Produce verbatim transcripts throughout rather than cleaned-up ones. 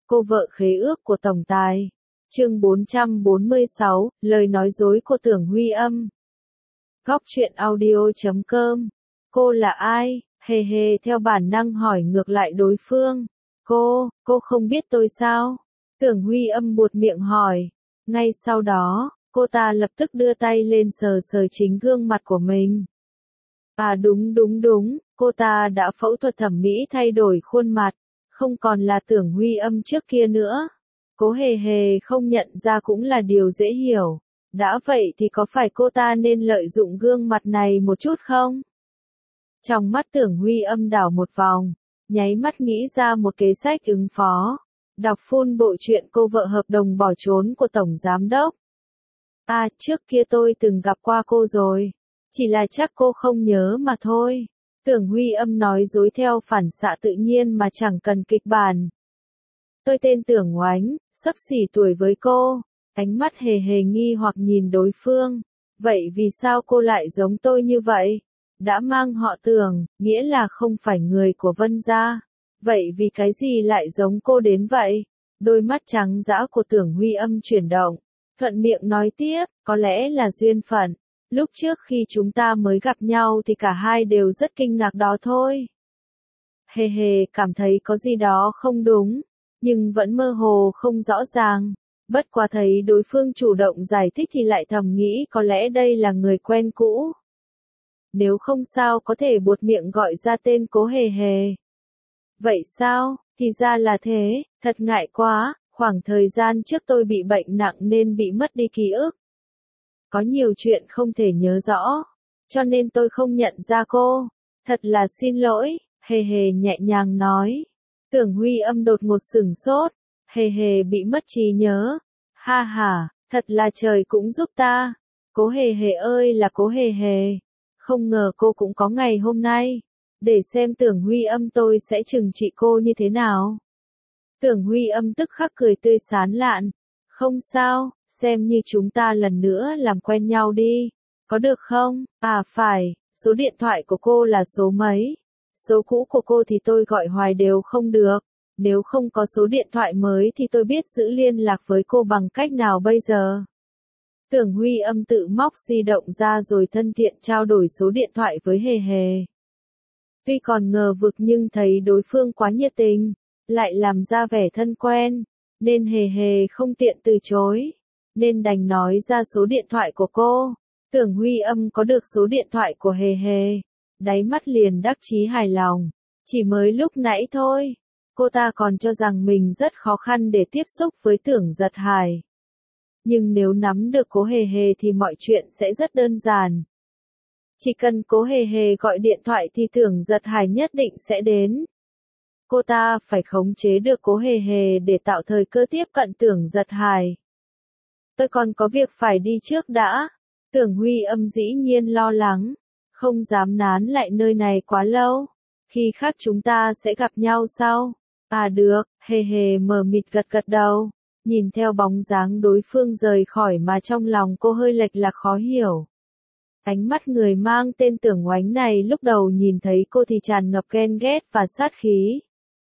Cô vợ khế ước của tổng tài. Chương bốn trăm bốn mươi sáu, lời nói dối của Tưởng Huy Âm. Góc truyện audio chấm com. Cô là ai? Hề hề theo bản năng hỏi ngược lại đối phương. Cô, cô không biết tôi sao? Tưởng Huy Âm buột miệng hỏi. Ngay sau đó, cô ta lập tức đưa tay lên sờ sờ chính gương mặt của mình. À đúng đúng đúng, cô ta đã phẫu thuật thẩm mỹ thay đổi khuôn mặt, không còn là Tưởng Huy Âm trước kia nữa. Cố hề hề không nhận ra cũng là điều dễ hiểu. Đã vậy thì có phải cô ta nên lợi dụng gương mặt này một chút không? Trong mắt Tưởng Huy Âm đảo một vòng, nháy mắt nghĩ ra một kế sách ứng phó. Đọc full bộ truyện Cô vợ hợp đồng bỏ trốn của Tổng Giám Đốc. À, trước kia tôi từng gặp qua cô rồi. Chỉ là chắc cô không nhớ mà thôi. Tưởng Huy Âm nói dối theo phản xạ tự nhiên mà chẳng cần kịch bản. Tôi tên Tưởng Oánh, xấp xỉ tuổi với cô. Ánh mắt hề hề nghi hoặc nhìn đối phương. Vậy vì sao cô lại giống tôi như vậy? Đã mang họ Tưởng, nghĩa là không phải người của Vân gia. Vậy vì cái gì lại giống cô đến vậy? Đôi mắt trắng dã của Tưởng Huy Âm chuyển động. Thuận miệng nói tiếp, có lẽ là duyên phận. Lúc trước khi chúng ta mới gặp nhau thì cả hai đều rất kinh ngạc đó thôi. Hề hề cảm thấy có gì đó không đúng, nhưng vẫn mơ hồ không rõ ràng. Bất quá thấy đối phương chủ động giải thích thì lại thầm nghĩ có lẽ đây là người quen cũ. Nếu không sao có thể buột miệng gọi ra tên Cố hề hề. Vậy sao, thì ra là thế, thật ngại quá, khoảng thời gian trước tôi bị bệnh nặng nên bị mất đi ký ức. Có nhiều chuyện không thể nhớ rõ, cho nên tôi không nhận ra cô. Thật là xin lỗi, hề hề nhẹ nhàng nói. Tưởng Huy Âm đột ngột sửng sốt, hề hề bị mất trí nhớ. Ha ha, thật là trời cũng giúp ta. Cố hề hề ơi là Cố hề hề. Không ngờ cô cũng có ngày hôm nay. Để xem Tưởng Huy Âm tôi sẽ trừng trị cô như thế nào. Tưởng Huy Âm tức khắc cười tươi sán lạn. Không sao, xem như chúng ta lần nữa làm quen nhau đi. Có được không? À phải, số điện thoại của cô là số mấy? Số cũ của cô thì tôi gọi hoài đều không được. Nếu không có số điện thoại mới thì tôi biết giữ liên lạc với cô bằng cách nào bây giờ? Tưởng Huy Âm tự móc di động ra rồi thân thiện trao đổi số điện thoại với hề hề. Tuy còn ngờ vực nhưng thấy đối phương quá nhiệt tình, lại làm ra vẻ thân quen, nên hề hề không tiện từ chối, nên đành nói ra số điện thoại của cô. Tưởng Huy Âm có được số điện thoại của hề hề, đáy mắt liền đắc chí hài lòng. Chỉ mới lúc nãy thôi, cô ta còn cho rằng mình rất khó khăn để tiếp xúc với Tưởng Giật Hải. Nhưng nếu nắm được Cố hề hề thì mọi chuyện sẽ rất đơn giản. Chỉ cần Cố hề hề gọi điện thoại thì Tưởng Giật Hải nhất định sẽ đến. Cô ta phải khống chế được Cố hề hề để tạo thời cơ tiếp cận Tưởng Giật Hải. Tôi còn có việc phải đi trước đã. Tưởng Huy Âm dĩ nhiên lo lắng, không dám nán lại nơi này quá lâu. Khi khác chúng ta sẽ gặp nhau sau. À được, hề hề mờ mịt gật gật đầu. Nhìn theo bóng dáng đối phương rời khỏi mà trong lòng cô hơi lệch lạc khó hiểu. Ánh mắt người mang tên Tưởng Oánh này lúc đầu nhìn thấy cô thì tràn ngập ghen ghét và sát khí.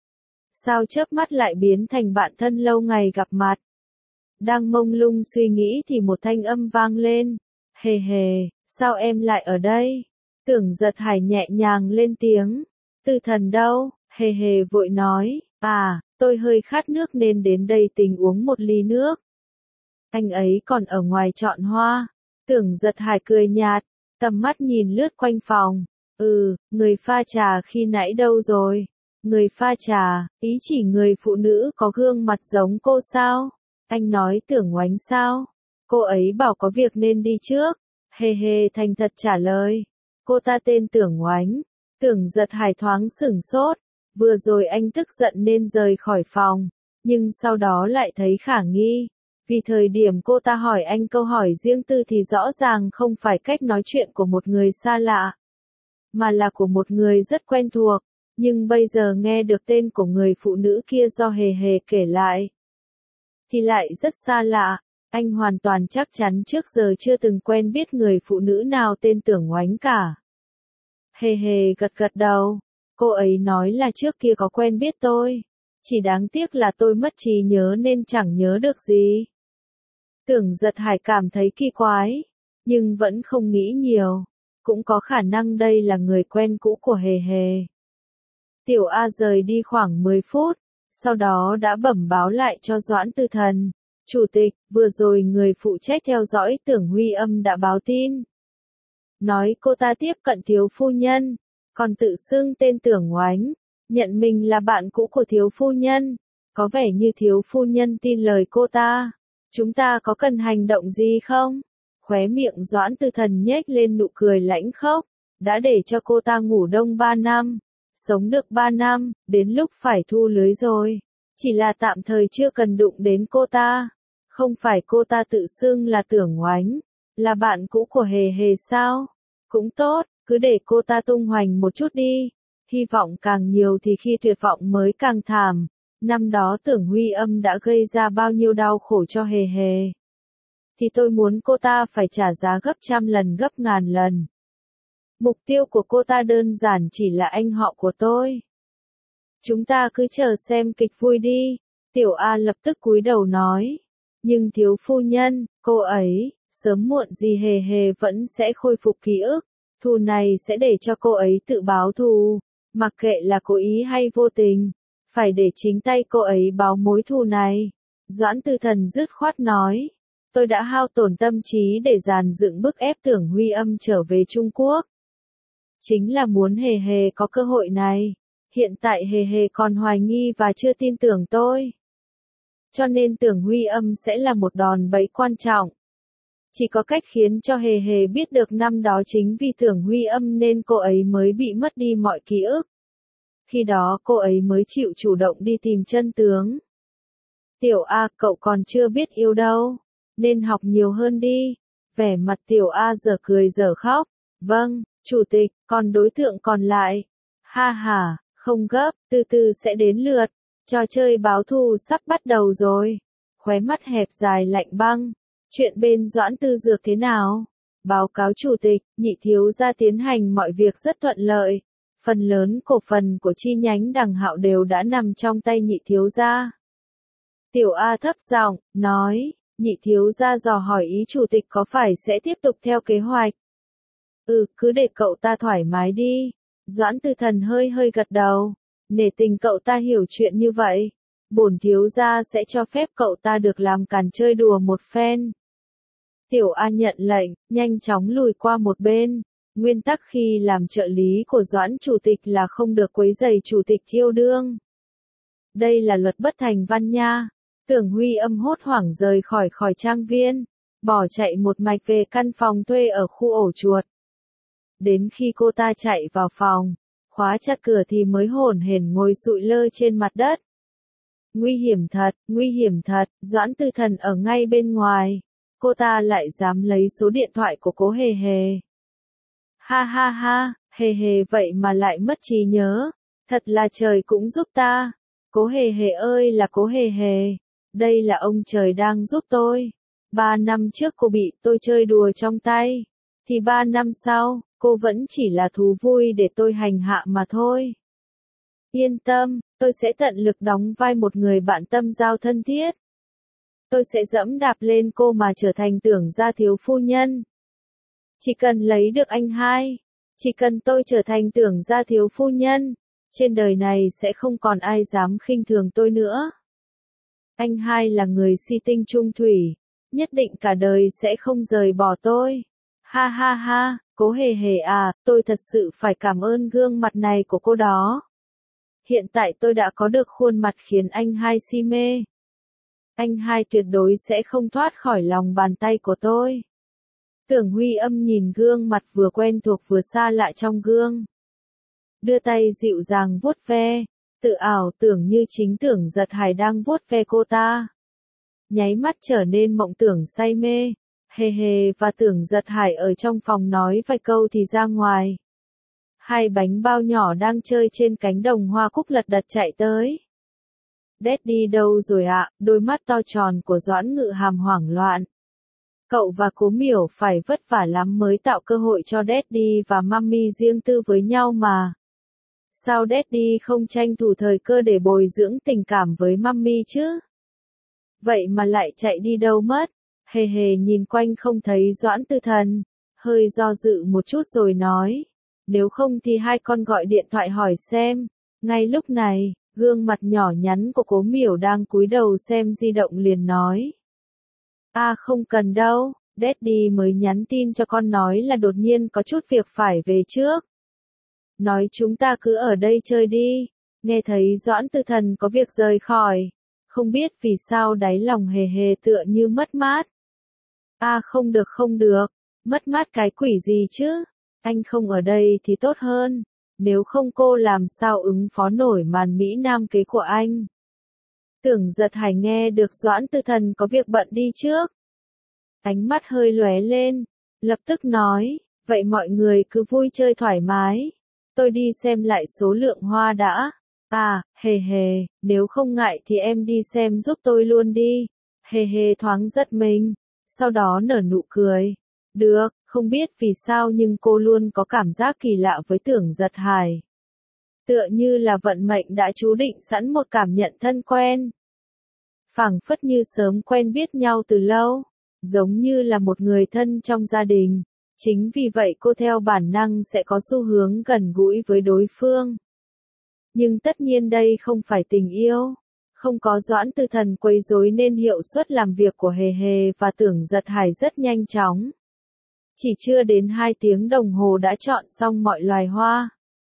Sao chớp mắt lại biến thành bạn thân lâu ngày gặp mặt? Đang mông lung suy nghĩ thì một thanh âm vang lên. Hề hề, sao em lại ở đây? Tưởng Giật Hải nhẹ nhàng lên tiếng. Tư Thần đâu? Hề hề vội nói. À, tôi hơi khát nước nên đến đây tính uống một ly nước. Anh ấy còn ở ngoài chọn hoa. Tưởng Giật Hải cười nhạt, tầm mắt nhìn lướt quanh phòng. Ừ, người pha trà khi nãy đâu rồi? Người pha trà, ý chỉ người phụ nữ có gương mặt giống cô sao? Anh nói Tưởng Oánh sao? Cô ấy bảo có việc nên đi trước. Hề hề thành thật trả lời. Cô ta tên Tưởng Oánh. Tưởng Giật Hải thoáng sửng sốt. Vừa rồi anh tức giận nên rời khỏi phòng. Nhưng sau đó lại thấy khả nghi. Vì thời điểm cô ta hỏi anh câu hỏi riêng tư thì rõ ràng không phải cách nói chuyện của một người xa lạ, mà là của một người rất quen thuộc. Nhưng bây giờ nghe được tên của người phụ nữ kia do hề hề kể lại, thì lại rất xa lạ. Anh hoàn toàn chắc chắn trước giờ chưa từng quen biết người phụ nữ nào tên Tưởng Oánh cả. Hề hề gật gật đầu. Cô ấy nói là trước kia có quen biết tôi. Chỉ đáng tiếc là tôi mất trí nhớ nên chẳng nhớ được gì. Tưởng Giật Hải cảm thấy kỳ quái, nhưng vẫn không nghĩ nhiều. Cũng có khả năng đây là người quen cũ của Hề Hề. Tiểu A rời đi khoảng mười phút, sau đó đã bẩm báo lại cho Doãn Tư Thần. Chủ tịch, vừa rồi người phụ trách theo dõi Tưởng Huy Âm đã báo tin. Nói cô ta tiếp cận thiếu phu nhân, còn tự xưng tên Tưởng Oánh, nhận mình là bạn cũ của thiếu phu nhân. Có vẻ như thiếu phu nhân tin lời cô ta. Chúng ta có cần hành động gì không? Khóe miệng Doãn Tư Thần nhếch lên nụ cười lãnh khốc. Đã để cho cô ta ngủ đông ba năm, sống được ba năm, đến lúc phải thu lưới rồi. Chỉ là tạm thời chưa cần đụng đến cô ta. Không phải cô ta tự xưng là Tưởng Oánh, là bạn cũ của Hề Hề sao? Cũng tốt, cứ để cô ta tung hoành một chút đi. Hy vọng càng nhiều thì khi tuyệt vọng mới càng thảm. Năm đó Tưởng Huy Âm đã gây ra bao nhiêu đau khổ cho Hề Hề. Thì tôi muốn cô ta phải trả giá gấp trăm lần gấp ngàn lần. Mục tiêu của cô ta đơn giản chỉ là anh họ của tôi. Chúng ta cứ chờ xem kịch vui đi. Tiểu A lập tức cúi đầu nói. Nhưng thiếu phu nhân, cô ấy, sớm muộn gì Hề Hề vẫn sẽ khôi phục ký ức. Thù này sẽ để cho cô ấy tự báo thù. Mặc kệ là cố ý hay vô tình. Phải để chính tay cô ấy báo mối thù này. Doãn Tư Thần dứt khoát nói. Tôi đã hao tổn tâm trí để dàn dựng bức ép Tưởng Huy Âm trở về Trung Quốc. Chính là muốn Hề Hề có cơ hội này. Hiện tại Hề Hề còn hoài nghi và chưa tin tưởng tôi. Cho nên Tưởng Huy Âm sẽ là một đòn bẩy quan trọng. Chỉ có cách khiến cho Hề Hề biết được năm đó chính vì Tưởng Huy Âm nên cô ấy mới bị mất đi mọi ký ức. Khi đó cô ấy mới chịu chủ động đi tìm chân tướng. Tiểu A, cậu còn chưa biết yêu đâu. Nên học nhiều hơn đi. Vẻ mặt Tiểu A giờ cười giờ khóc. Vâng, chủ tịch, còn đối tượng còn lại. Ha ha, không gấp, từ từ sẽ đến lượt. Trò chơi báo thù sắp bắt đầu rồi. Khóe mắt hẹp dài lạnh băng. Chuyện bên Doãn Tư Dược thế nào? Báo cáo chủ tịch, nhị thiếu gia tiến hành mọi việc rất thuận lợi. Phần lớn cổ phần của chi nhánh Đằng Hạo đều đã nằm trong tay nhị thiếu gia. Tiểu A thấp giọng, nói, nhị thiếu gia dò hỏi ý chủ tịch có phải sẽ tiếp tục theo kế hoạch. Ừ, cứ để cậu ta thoải mái đi. Doãn Tư Thần hơi hơi gật đầu. Nể tình cậu ta hiểu chuyện như vậy. Bổn thiếu gia sẽ cho phép cậu ta được làm càn chơi đùa một phen. Tiểu A nhận lệnh, nhanh chóng lùi qua một bên. Nguyên tắc khi làm trợ lý của Doãn chủ tịch là không được quấy rầy chủ tịch thiêu đương. Đây là luật bất thành văn nha. Tưởng Huy Âm hốt hoảng rời khỏi khỏi trang viên, bỏ chạy một mạch về căn phòng thuê ở khu ổ chuột. Đến khi cô ta chạy vào phòng, khóa chặt cửa thì mới hổn hển ngồi sụi lơ trên mặt đất. Nguy hiểm thật, nguy hiểm thật, Doãn Tư Thần ở ngay bên ngoài. Cô ta lại dám lấy số điện thoại của cố Hề Hề. Ha ha ha, Hề Hề vậy mà lại mất trí nhớ. Thật là trời cũng giúp ta. Cố Hề Hề ơi là cố Hề Hề. Đây là ông trời đang giúp tôi. Ba năm trước cô bị tôi chơi đùa trong tay. Thì ba năm sau, cô vẫn chỉ là thú vui để tôi hành hạ mà thôi. Yên tâm, tôi sẽ tận lực đóng vai một người bạn tâm giao thân thiết. Tôi sẽ dẫm đạp lên cô mà trở thành Tưởng gia thiếu phu nhân. Chỉ cần lấy được anh hai, chỉ cần tôi trở thành Tưởng gia thiếu phu nhân, trên đời này sẽ không còn ai dám khinh thường tôi nữa. Anh hai là người si tinh trung thủy, nhất định cả đời sẽ không rời bỏ tôi. Ha ha ha, cố Hề Hề à, tôi thật sự phải cảm ơn gương mặt này của cô đó. Hiện tại tôi đã có được khuôn mặt khiến anh hai si mê. Anh hai tuyệt đối sẽ không thoát khỏi lòng bàn tay của tôi. Tưởng Huy Âm nhìn gương mặt vừa quen thuộc vừa xa lạ trong gương. Đưa tay dịu dàng vuốt ve, tự ảo tưởng như chính Tưởng Giật Hải đang vuốt ve cô ta. Nháy mắt trở nên mộng tưởng say mê. Hề Hề và Tưởng Giật Hải ở trong phòng nói vài câu thì ra ngoài. Hai bánh bao nhỏ đang chơi trên cánh đồng hoa cúc lật đật chạy tới. Daddy đâu rồi ạ? Đôi mắt to tròn của Doãn Ngự Hàm hoảng loạn. Cậu và Cố Miểu phải vất vả lắm mới tạo cơ hội cho Daddy và Mummy riêng tư với nhau mà. Sao Daddy không tranh thủ thời cơ để bồi dưỡng tình cảm với Mummy chứ? Vậy mà lại chạy đi đâu mất? Hề hề nhìn quanh không thấy Doãn Tư Thần, hơi do dự một chút rồi nói. Nếu không thì hai con gọi điện thoại hỏi xem. Ngay lúc này, gương mặt nhỏ nhắn của Cố Miểu đang cúi đầu xem di động liền nói. À không cần đâu, Daddy mới nhắn tin cho con nói là đột nhiên có chút việc phải về trước. Nói chúng ta cứ ở đây chơi đi. Nghe thấy Doãn Tư Thần có việc rời khỏi. Không biết vì sao đáy lòng hề hề tựa như mất mát. À không được không được, mất mát cái quỷ gì chứ, anh không ở đây thì tốt hơn, nếu không cô làm sao ứng phó nổi màn Mỹ Nam kế của anh. Tưởng Giật Hải nghe được Doãn Tư Thần có việc bận đi trước. Ánh mắt hơi lóe lên, lập tức nói, vậy mọi người cứ vui chơi thoải mái, tôi đi xem lại số lượng hoa đã. À, hề hề, nếu không ngại thì em đi xem giúp tôi luôn đi. Hề hề thoáng giật mình, sau đó nở nụ cười. Được, không biết vì sao nhưng cô luôn có cảm giác kỳ lạ với Tưởng Giật Hải. Tựa như là vận mệnh đã chú định sẵn một cảm nhận thân quen. Phảng phất như sớm quen biết nhau từ lâu, giống như là một người thân trong gia đình. Chính vì vậy cô theo bản năng sẽ có xu hướng gần gũi với đối phương. Nhưng tất nhiên đây không phải tình yêu. Không có Doãn Tư Thần quấy rối nên hiệu suất làm việc của Hề Hề và Tưởng Giật Hải rất nhanh chóng. Chỉ chưa đến hai tiếng đồng hồ đã chọn xong mọi loài hoa.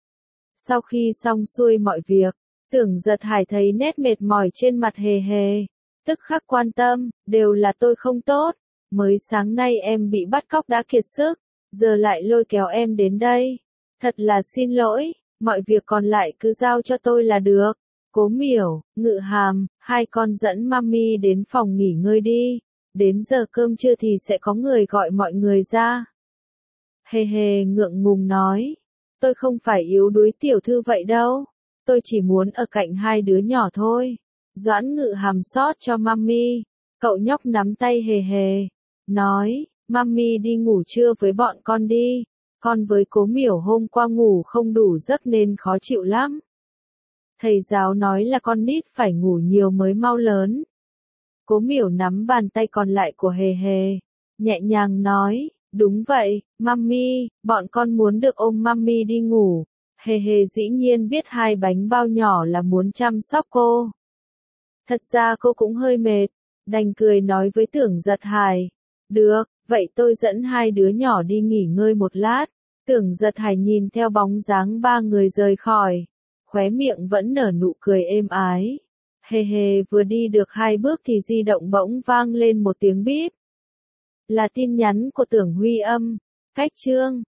Sau khi xong xuôi mọi việc, Tưởng Giật Hải thấy nét mệt mỏi trên mặt Hề Hề. Tức khắc quan tâm, đều là tôi không tốt. Mới sáng nay em bị bắt cóc đã kiệt sức, giờ lại lôi kéo em đến đây. Thật là xin lỗi, mọi việc còn lại cứ giao cho tôi là được. Cố Miểu, Ngự Hàm, hai con dẫn Mummy đến phòng nghỉ ngơi đi. Đến giờ cơm trưa thì sẽ có người gọi mọi người ra. Hề hề ngượng ngùng nói. Tôi không phải yếu đuối tiểu thư vậy đâu. Tôi chỉ muốn ở cạnh hai đứa nhỏ thôi. Doãn Ngự Hàm xót cho Mummy. Cậu nhóc nắm tay hề hề. Nói, Mummy đi ngủ trưa với bọn con đi. Con với Cố Miểu hôm qua ngủ không đủ giấc nên khó chịu lắm. Thầy giáo nói là con nít phải ngủ nhiều mới mau lớn. Cố Miểu nắm bàn tay còn lại của Hề Hề, nhẹ nhàng nói, đúng vậy, Mummy, bọn con muốn được ôm Mummy đi ngủ. Hề Hề dĩ nhiên biết hai bánh bao nhỏ là muốn chăm sóc cô. Thật ra cô cũng hơi mệt, đành cười nói với Tưởng Giật Hải. Được, vậy tôi dẫn hai đứa nhỏ đi nghỉ ngơi một lát. Tưởng Giật Hải nhìn theo bóng dáng ba người rời khỏi. Khóe miệng vẫn nở nụ cười êm ái. Hề hề vừa đi được hai bước thì di động bỗng vang lên một tiếng bíp. Là tin nhắn của Tưởng Huy Âm. Cách chương